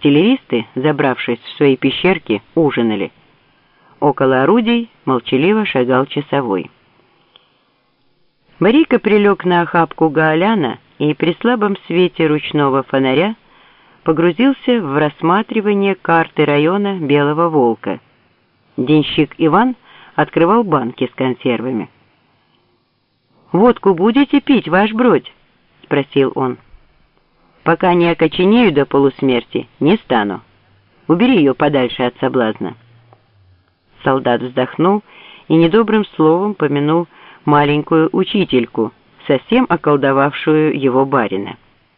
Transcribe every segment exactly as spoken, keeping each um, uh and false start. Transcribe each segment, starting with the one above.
Артиллеристы, забравшись в свои пещерки, ужинали. Около орудий молчаливо шагал часовой. Борейко прилег на охапку гаоляна и при слабом свете ручного фонаря погрузился в рассматривание карты района Белого Волка. Денщик Иван открывал банки с консервами. «Водку будете пить, ваш бродь?» — спросил он. «Пока не окоченею до полусмерти, не стану. Убери ее подальше от соблазна». Солдат вздохнул и недобрым словом помянул маленькую учительку, совсем околдовавшую его барина.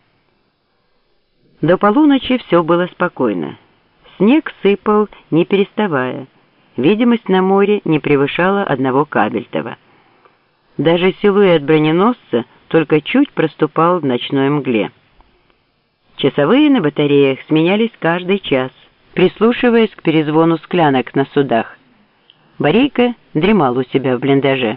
До полуночи все было спокойно. Снег сыпал, не переставая. Видимость на море не превышала одного кабельтова. Даже силуэт броненосца только чуть проступал в ночной мгле. Часовые на батареях сменялись каждый час, прислушиваясь к перезвону склянок на судах. Борейко дремал у себя в блиндаже.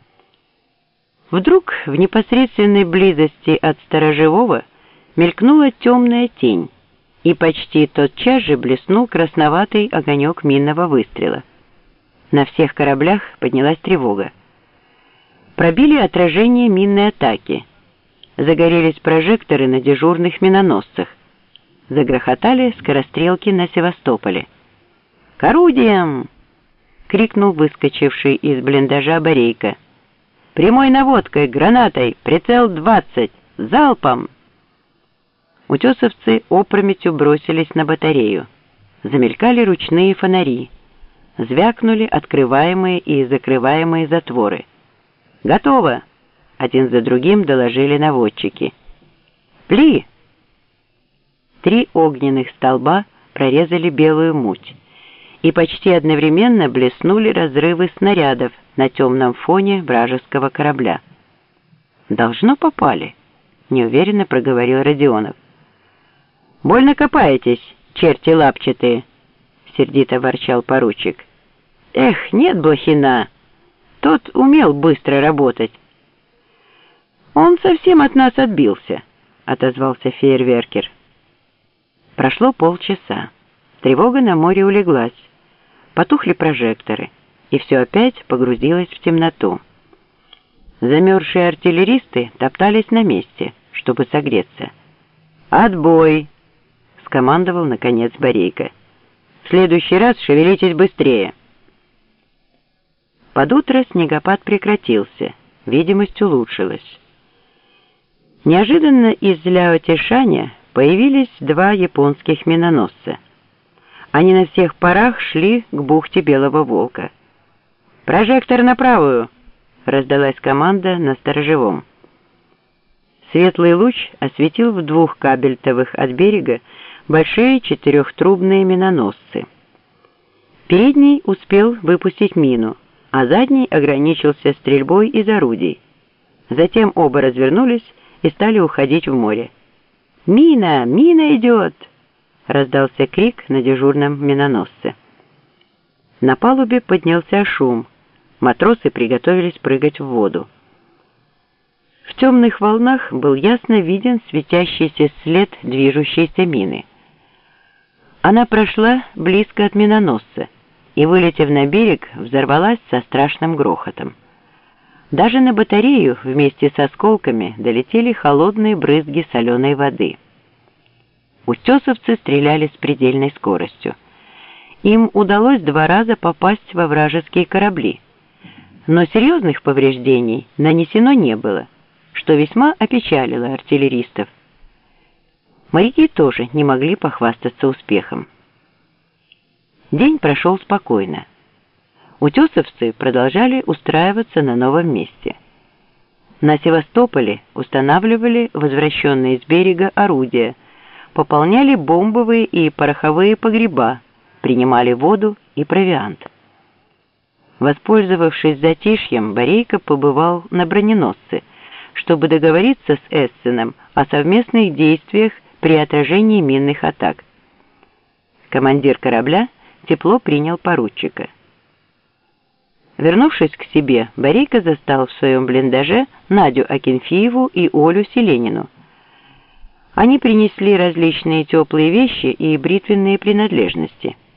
Вдруг в непосредственной близости от сторожевого мелькнула темная тень, и почти тотчас же блеснул красноватый огонек минного выстрела. На всех кораблях поднялась тревога. Пробили отражение минной атаки. Загорелись прожекторы на дежурных миноносцах. Загрохотали скорострелки на Севастополе. «К орудиям!» — крикнул выскочивший из блиндажа Борейко. «Прямой наводкой, гранатой, прицел двадцать! Залпом!» Утесовцы опрометью бросились на батарею. Замелькали ручные фонари. Звякнули открываемые и закрываемые затворы. «Готово!» — один за другим доложили наводчики. «Пли!» Три огненных столба прорезали белую муть, и почти одновременно блеснули разрывы снарядов на темном фоне вражеского корабля. «Должно попали», — неуверенно проговорил Родионов. «Больно копаетесь, черти лапчатые», — сердито ворчал поручик. «Эх, нет Блохина! Тот умел быстро работать». «Он совсем от нас отбился», — отозвался фейерверкер. Прошло полчаса. Тревога на море улеглась. Потухли прожекторы, и все опять погрузилось в темноту. Замерзшие артиллеристы топтались на месте, чтобы согреться. «Отбой!» — скомандовал, наконец, Борейко. «В следующий раз шевелитесь быстрее!» Под утро снегопад прекратился, видимость улучшилась. Неожиданно из Ляо-Тишаня появились два японских миноносца. Они на всех парах шли к бухте Белого Волка. «Прожектор на правую!» — раздалась команда на сторожевом. Светлый луч осветил в двух кабельтовых от берега большие четырехтрубные миноносцы. Передний успел выпустить мину, а задний ограничился стрельбой из орудий. Затем оба развернулись и стали уходить в море. «Мина! Мина идет!» — раздался крик на дежурном миноносце. На палубе поднялся шум. Матросы приготовились прыгать в воду. В темных волнах был ясно виден светящийся след движущейся мины. Она прошла близко от миноносца и, вылетев на берег, взорвалась со страшным грохотом. Даже на батарею вместе с осколками долетели холодные брызги соленой воды. Утесовцы стреляли с предельной скоростью. Им удалось два раза попасть во вражеские корабли, но серьезных повреждений нанесено не было, что весьма опечалило артиллеристов. Моряки тоже не могли похвастаться успехом. День прошел спокойно. Утесовцы продолжали устраиваться на новом месте. На Севастополе устанавливали возвращенные с берега орудия, пополняли бомбовые и пороховые погреба, принимали воду и провиант. Воспользовавшись затишьем, Борейко побывал на броненосце, чтобы договориться с Эссеном о совместных действиях при отражении минных атак. Командир корабля тепло принял поручика. Вернувшись к себе, Борейко застал в своем блиндаже Надю Акинфееву и Олю Селенину. Они принесли различные теплые вещи и бритвенные принадлежности.